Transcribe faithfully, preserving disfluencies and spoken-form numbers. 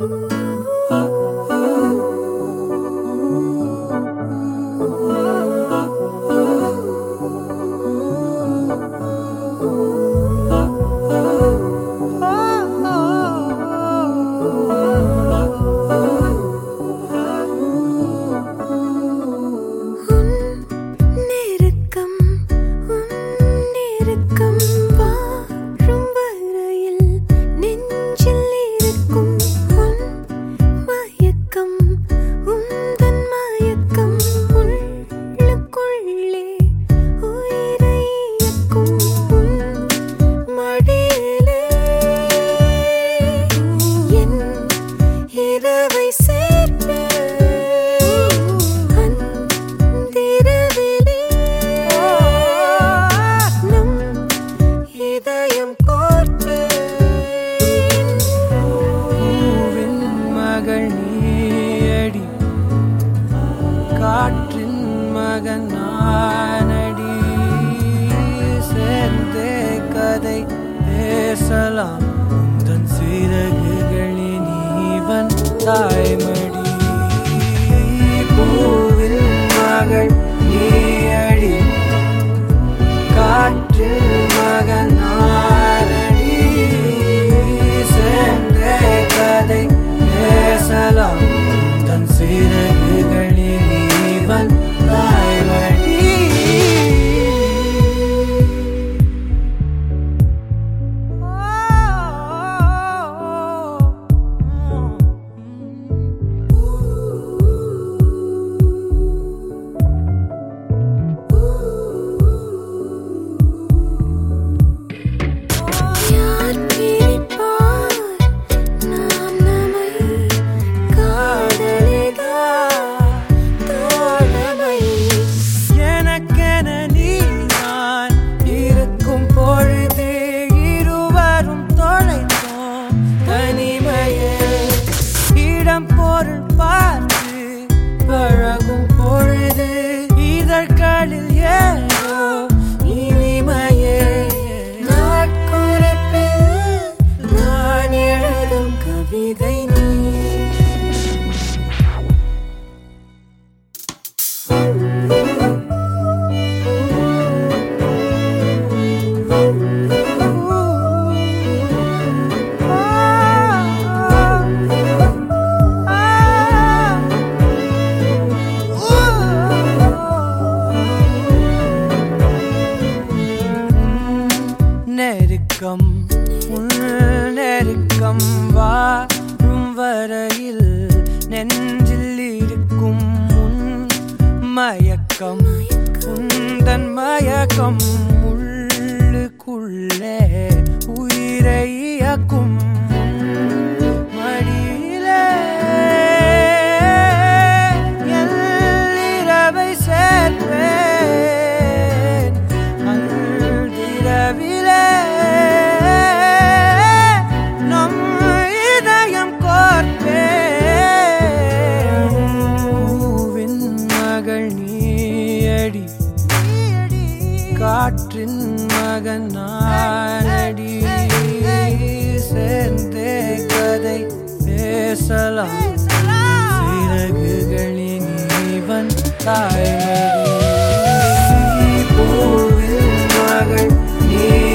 காற்றின் மகன் நானடி சேர்ந்தே கதை பேசலாம் உந்தன் சிறகுகளின் நீவன் தாய்மடி பூவின் மகள் நீயடி காற்றின் மகன் நானடி சேர்ந்தே கதை பேசலாம் உந்தன் சிறகுகளின் நீவன் தாய்மடி பொருள் பார்த்து பழகும் பொழுது இதழ்களில் ஏதோ இனிமையே நாட்குறிப்பில் நான் எழுதும் கவிதை நீ நெருக்கம் உன் நெருக்கம் வாழும் வரையில் நெஞ்சில் இருக்கும் உன் மயக்கம் உந்தன் மயக்கம் உள்ளுக்குள்ளே உயிரை இயக்கும் மடியிலே என் இரவை சேர்ப்பேன் அன்றிரவிலே காற்றின் மகன் நானடி சேர்ந்தே கதை பேசலாம் சிறகுகளின் நீவன் தாய்மடி பூவின் மகள் நீ